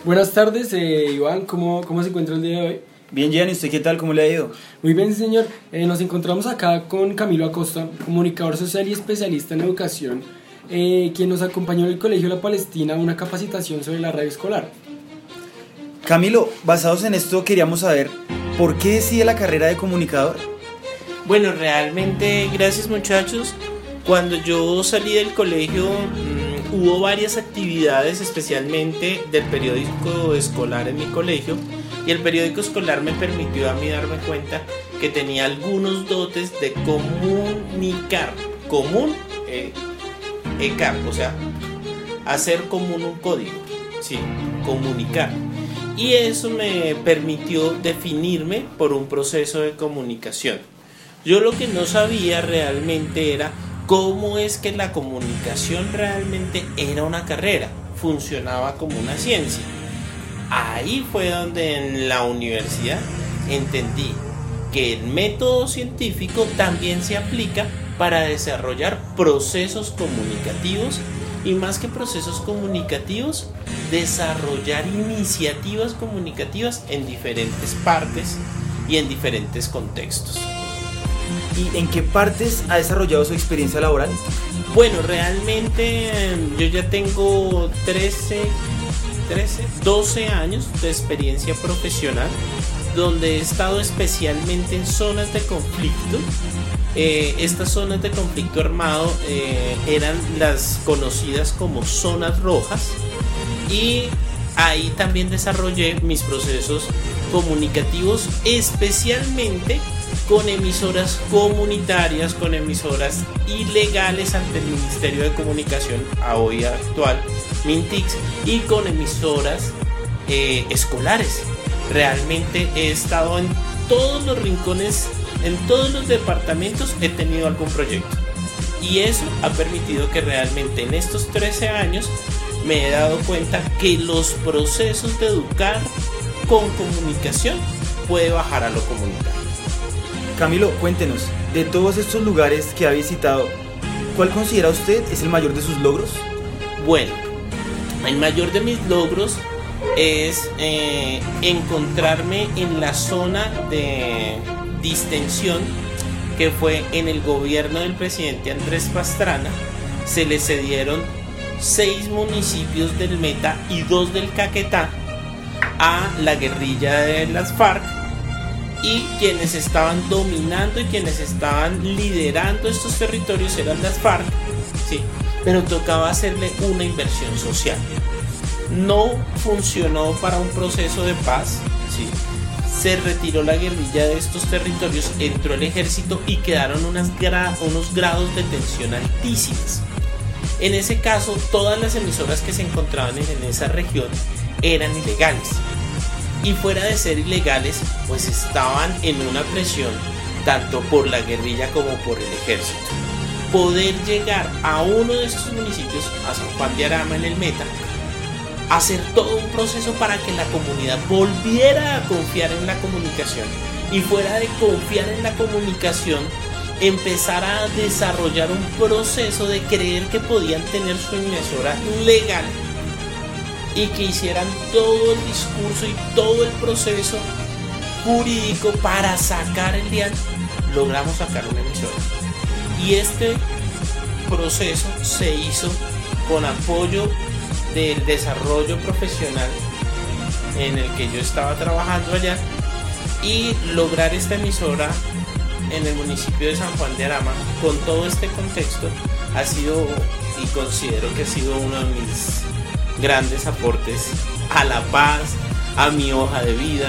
Buenas tardes, Iván, ¿cómo se encuentra el día de hoy? Bien, Gian, ¿y usted qué tal? ¿Cómo le ha ido? Muy bien, señor. Nos encontramos acá con Camilo Acosta, comunicador social y especialista en educación, quien nos acompañó en el Colegio La Palestina a una capacitación sobre la radio escolar. Camilo, basados en esto queríamos saber, ¿por qué decide la carrera de comunicador? Bueno, realmente, gracias muchachos. Cuando yo salí del colegio, hubo varias actividades, especialmente del periódico escolar en mi colegio, y el periódico escolar me permitió a mí darme cuenta que tenía algunos dotes de comunicar, o sea, hacer común un código, sí, comunicar. Y eso me permitió definirme por un proceso de comunicación. Yo lo que no sabía realmente era cómo es que la comunicación realmente era una carrera, funcionaba como una ciencia. Ahí fue donde en la universidad entendí que el método científico también se aplica para desarrollar procesos comunicativos y más que procesos comunicativos, desarrollar iniciativas comunicativas en diferentes partes y en diferentes contextos. ¿Y en qué partes ha desarrollado su experiencia laboral? Bueno, realmente yo ya tengo 12 años de experiencia profesional, donde he estado especialmente en zonas de conflicto. Estas zonas de conflicto armado eran las conocidas como zonas rojas, y ahí también desarrollé mis procesos comunicativos, especialmente con emisoras comunitarias, con emisoras ilegales ante el Ministerio de Comunicación, a hoy actual Mintix, y con emisoras escolares. Realmente he estado en todos los rincones, en todos los departamentos he tenido algún proyecto, y eso ha permitido que realmente en estos 13 años me he dado cuenta que los procesos de educar con comunicación puede bajar a lo comunitario. Camilo, cuéntenos, de todos estos lugares que ha visitado, ¿cuál considera usted es el mayor de sus logros? Bueno, el mayor de mis logros es encontrarme en la zona de distensión que fue en el gobierno del presidente Andrés Pastrana. Se le cedieron 6 municipios del Meta y 2 del Caquetá a la guerrilla de las FARC, y quienes estaban dominando y quienes estaban liderando estos territorios eran las FARC, sí, pero tocaba hacerle una inversión social. No funcionó para un proceso de paz, sí. Se retiró la guerrilla de estos territorios, entró el ejército y quedaron unos grados de tensión altísimos. En ese caso, todas las emisoras que se encontraban en esa región eran ilegales. Y fuera de ser ilegales, pues estaban en una presión tanto por la guerrilla como por el ejército. Poder llegar a uno de estos municipios, a San Juan de Arama en el Meta, hacer todo un proceso para que la comunidad volviera a confiar en la comunicación, y fuera de confiar en la comunicación, empezar a desarrollar un proceso de creer que podían tener su emisora legal y que hicieran todo el discurso y todo el proceso jurídico para sacar el dial. Logramos sacar una emisora, y este proceso se hizo con apoyo del desarrollo profesional en el que yo estaba trabajando allá, y lograr esta emisora en el municipio de San Juan de Arama con todo este contexto ha sido, y considero que ha sido, uno de mis grandes aportes a la paz, a mi hoja de vida,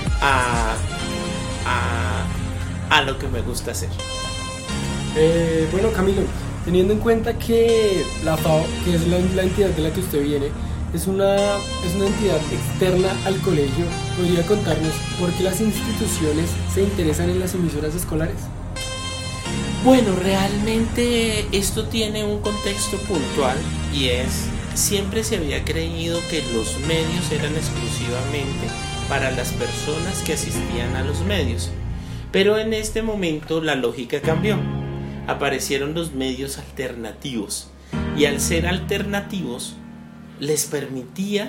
a lo que me gusta hacer. Bueno, Camilo, teniendo en cuenta que la FAO, que es la entidad de la que usted viene, es una entidad externa al colegio, ¿podría contarnos por qué las instituciones se interesan en las emisoras escolares? Bueno, realmente esto tiene un contexto puntual, y siempre se había creído que los medios eran exclusivamente para las personas que asistían a los medios, pero en este momento la lógica cambió. Aparecieron los medios alternativos, y al ser alternativos les permitía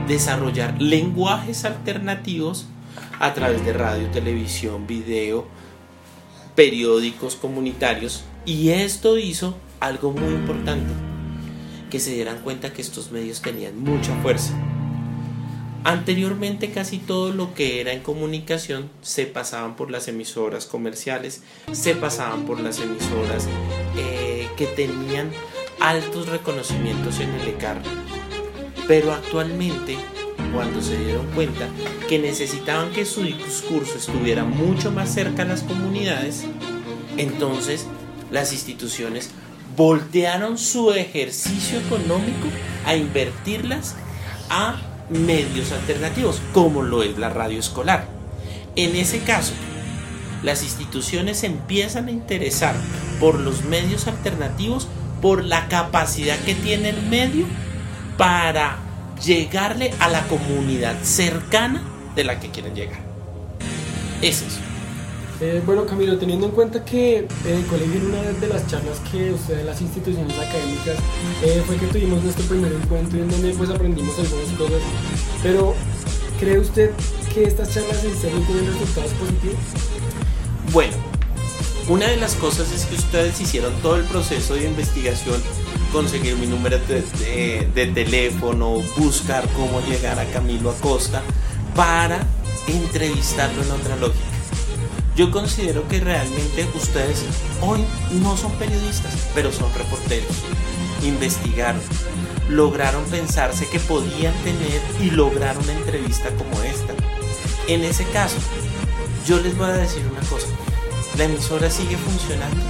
desarrollar lenguajes alternativos a través de radio, televisión, video, periódicos comunitarios, y esto hizo algo muy importante, que se dieran cuenta que estos medios tenían mucha fuerza. Anteriormente casi todo lo que era en comunicación se pasaban por las emisoras comerciales, se pasaban por las emisoras que tenían altos reconocimientos en el ECAR, pero actualmente, cuando se dieron cuenta que necesitaban que su discurso estuviera mucho más cerca a las comunidades, entonces las instituciones voltearon su ejercicio económico a invertirlas a medios alternativos, como lo es la radio escolar. En ese caso, las instituciones se empiezan a interesar por los medios alternativos, por la capacidad que tiene el medio para llegarle a la comunidad cercana de la que quieren llegar. Es eso. Bueno, Camilo, teniendo en cuenta que en el colegio, en una de las charlas que ustedes en las instituciones académicas fue que tuvimos nuestro primer encuentro en donde pues aprendimos algunas cosas, pero ¿cree usted que estas charlas en serio tienen resultados positivos? Bueno, una de las cosas es que ustedes hicieron todo el proceso de investigación, conseguir mi número de teléfono, buscar cómo llegar a Camilo Acosta para entrevistarlo en otra lógica. Yo considero que realmente ustedes hoy no son periodistas, pero son reporteros. Investigaron, lograron pensarse que podían tener y lograr una entrevista como esta. En ese caso, yo les voy a decir una cosa. La emisora sigue funcionando.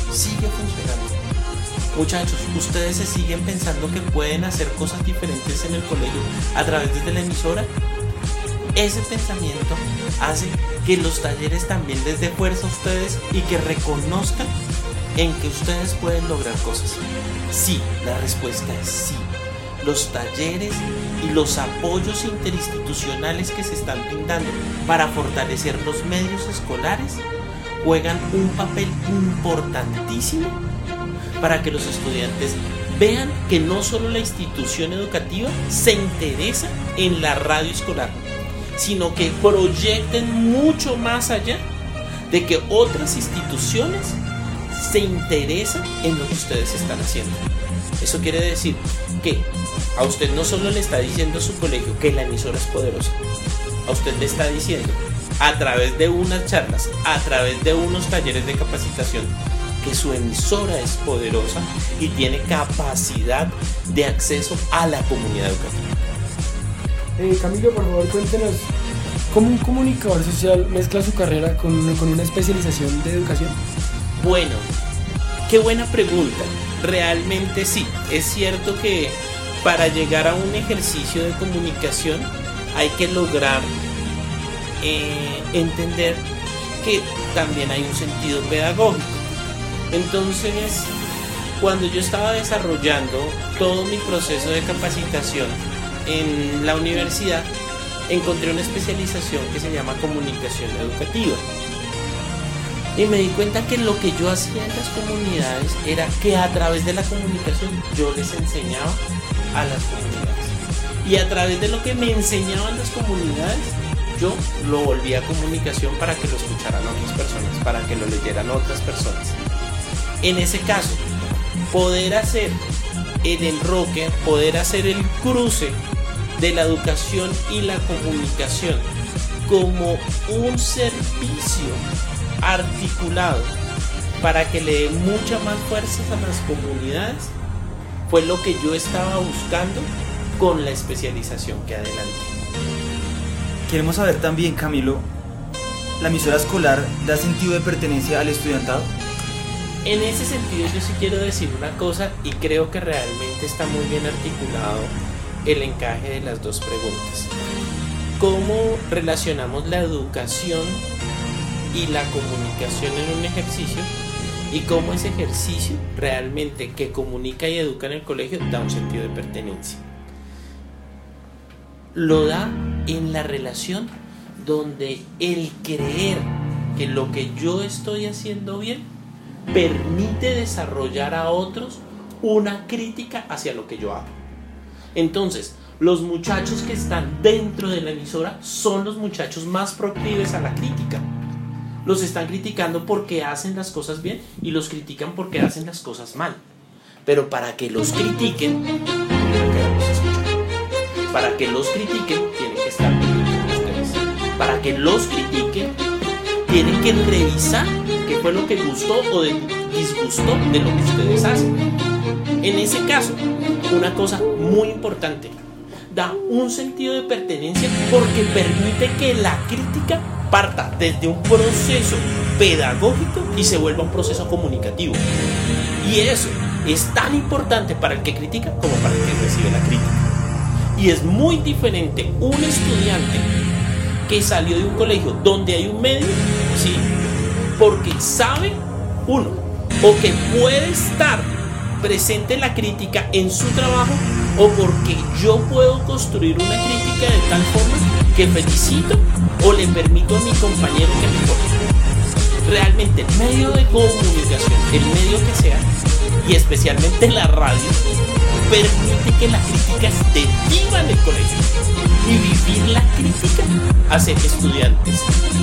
Muchachos, ustedes se siguen pensando que pueden hacer cosas diferentes en el colegio a través de la emisora. Ese pensamiento hace que los talleres también les dé fuerza a ustedes y que reconozcan en que ustedes pueden lograr cosas. Sí, la respuesta es sí. Los talleres y los apoyos interinstitucionales que se están brindando para fortalecer los medios escolares juegan un papel importantísimo para que los estudiantes vean que no solo la institución educativa se interesa en la radio escolar, sino que proyecten mucho más allá de que otras instituciones se interesan en lo que ustedes están haciendo. Eso quiere decir que a usted no solo le está diciendo a su colegio que la emisora es poderosa, a usted le está diciendo a través de unas charlas, a través de unos talleres de capacitación, que su emisora es poderosa y tiene capacidad de acceso a la comunidad educativa. Camilo, por favor, cuéntenos, ¿cómo un comunicador social mezcla su carrera con una especialización de educación? Bueno, qué buena pregunta. Realmente sí, es cierto que para llegar a un ejercicio de comunicación hay que lograr entender que también hay un sentido pedagógico. Entonces, cuando yo estaba desarrollando todo mi proceso de capacitación en la universidad, encontré una especialización que se llama comunicación educativa. Y me di cuenta que lo que yo hacía en las comunidades era que a través de la comunicación yo les enseñaba a las comunidades. Y a través de lo que me enseñaban las comunidades, yo lo volvía a comunicación para que lo escucharan otras personas, para que lo leyeran otras personas. En ese caso, poder hacer el enroque, poder hacer el cruce de la educación y la comunicación como un servicio articulado para que le dé mucha más fuerza a las comunidades, fue lo que yo estaba buscando con la especialización que adelanté. Queremos saber también, Camilo, ¿la emisora escolar da sentido de pertenencia al estudiantado? En ese sentido yo sí quiero decir una cosa, y creo que realmente está muy bien articulado el encaje de las dos preguntas. ¿Cómo relacionamos la educación y la comunicación en un ejercicio? Y cómo ese ejercicio realmente que comunica y educa en el colegio da un sentido de pertenencia. Lo da en la relación donde el creer que lo que yo estoy haciendo bien permite desarrollar a otros una crítica hacia lo que yo hago. Entonces, los muchachos que están dentro de la emisora son los muchachos más proclives a la crítica. Los están criticando porque hacen las cosas bien y los critican porque hacen las cosas mal. Pero para que los critiquen, para que los critiquen, tienen que estar con ustedes. Para que los critiquen, tienen que revisar qué fue lo que gustó o disgustó de lo que ustedes hacen. En ese caso, una cosa muy importante, da un sentido de pertenencia porque permite que la crítica parta desde un proceso pedagógico y se vuelva un proceso comunicativo. Y eso es tan importante para el que critica como para el que recibe la crítica. Y es muy diferente un estudiante que salió de un colegio donde hay un medio, ¿sí? Porque sabe, uno, o que puede estar presente la crítica en su trabajo, o porque yo puedo construir una crítica de tal forma que felicito o le permito a mi compañero que mejore. Realmente el medio de comunicación, el medio que sea, y especialmente la radio, permite que la crítica esté viva en el colegio y vivir la crítica hace estudiantes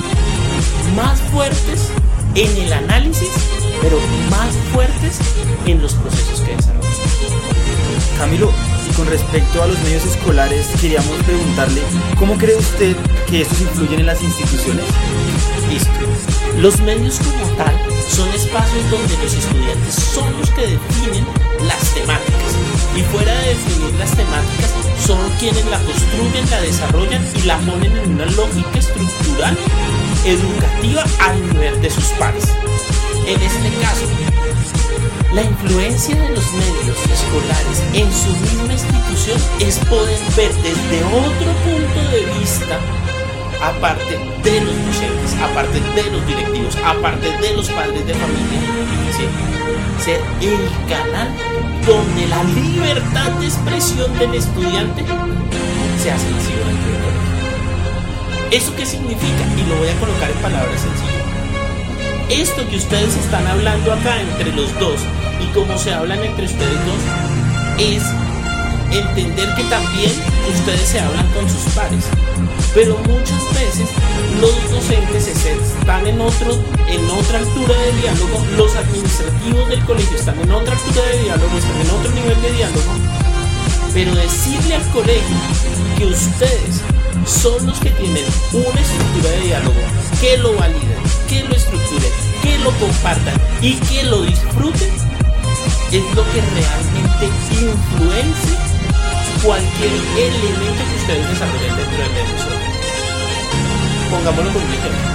más fuertes en el análisis, pero más fuertes en los procesos que desarrollan. Camilo, y con respecto a los medios escolares, queríamos preguntarle, ¿cómo cree usted que estos influyen en las instituciones? Listo. Los medios como tal son espacios donde los estudiantes son los que definen las temáticas, y fuera de definir las temáticas son quienes la construyen, la desarrollan y la ponen en una lógica estructural educativa al nivel de sus pares. En este caso, la influencia de los medios escolares en su misma institución es poder ver desde otro punto de vista, aparte de los docentes, aparte de los directivos, aparte de los padres de familia, ¿sí? Ser el canal donde la libertad de expresión del estudiante se hace masiva dentro del colegio. ¿Eso qué significa? Y lo voy a colocar en palabras sencillas. Esto que ustedes están hablando acá entre los dos y como se hablan entre ustedes dos es entender que también ustedes se hablan con sus pares, pero muchas veces los docentes están en otra altura de diálogo, los administrativos del colegio están en otra altura de diálogo, están en otro nivel de diálogo, pero decirle al colegio que ustedes son los que tienen una estructura de diálogo, que lo validen, que lo estructuren, que lo compartan y que lo disfruten, es lo que realmente influencia cualquier elemento que ustedes desarrollen dentro del medio. Pongámoslo con un ejemplo.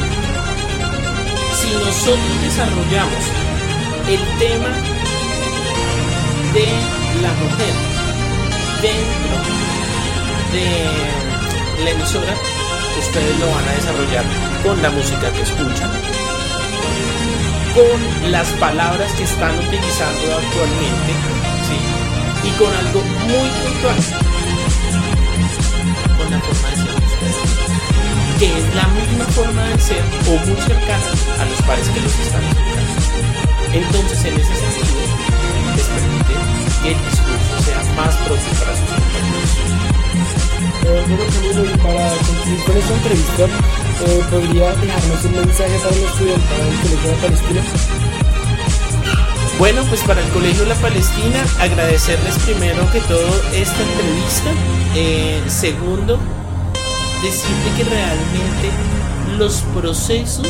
Si nosotros desarrollamos el tema de la mujer dentro de la emisora, ustedes lo van a desarrollar con la música que escuchan, con las palabras que están utilizando actualmente, ¿sí? Y con algo muy puntual, con la forma de ser de ustedes, que es la misma forma de ser o muy cercana a los pares que los están escuchando. Entonces, en ese sentido, les permite que el discurso sea más propio para sus compañeros. Bueno, Camilo, y para concluir con esta entrevista, ¿podría dejarnos un mensaje para los estudiantes del Colegio de la Palestina? Bueno, pues para el Colegio de la Palestina, agradecerles primero que todo esta entrevista. Segundo, decirte que realmente los procesos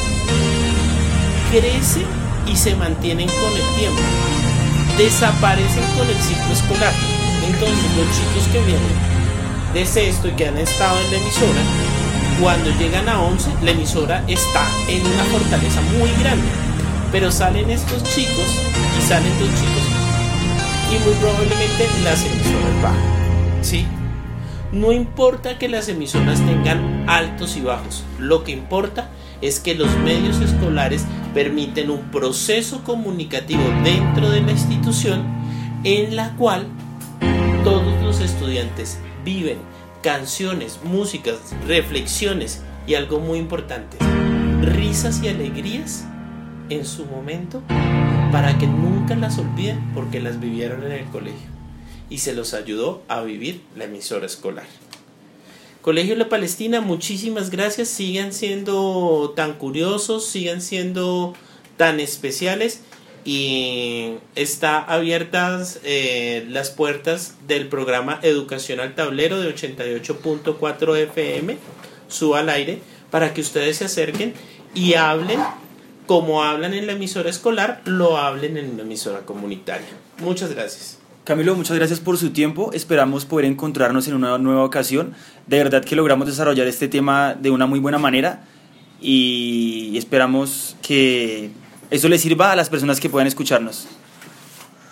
crecen y se mantienen con el tiempo, desaparecen con el ciclo escolar. Entonces los chicos que vienen de sexto y que han estado en la emisora, cuando llegan a 11, la emisora está en una fortaleza muy grande, pero salen estos chicos y salen dos chicos y muy probablemente las emisoras bajan, ¿sí? No importa que las emisoras tengan altos y bajos, lo que importa es que los medios escolares permiten un proceso comunicativo dentro de la institución en la cual todos los estudiantes viven canciones, músicas, reflexiones y algo muy importante, risas y alegrías en su momento para que nunca las olviden porque las vivieron en el colegio. y se los ayudó a vivir la emisora escolar. Colegio La Palestina, muchísimas gracias, sigan siendo tan curiosos, sigan siendo tan especiales, y está abiertas las puertas del programa Educación al Tablero de 88.4 FM, Suba al Aire, para que ustedes se acerquen y hablen como hablan en la emisora escolar, lo hablen en una emisora comunitaria. Muchas gracias. Camilo, muchas gracias por su tiempo, esperamos poder encontrarnos en una nueva ocasión. De verdad que logramos desarrollar este tema de una muy buena manera y esperamos que eso les sirva a las personas que puedan escucharnos.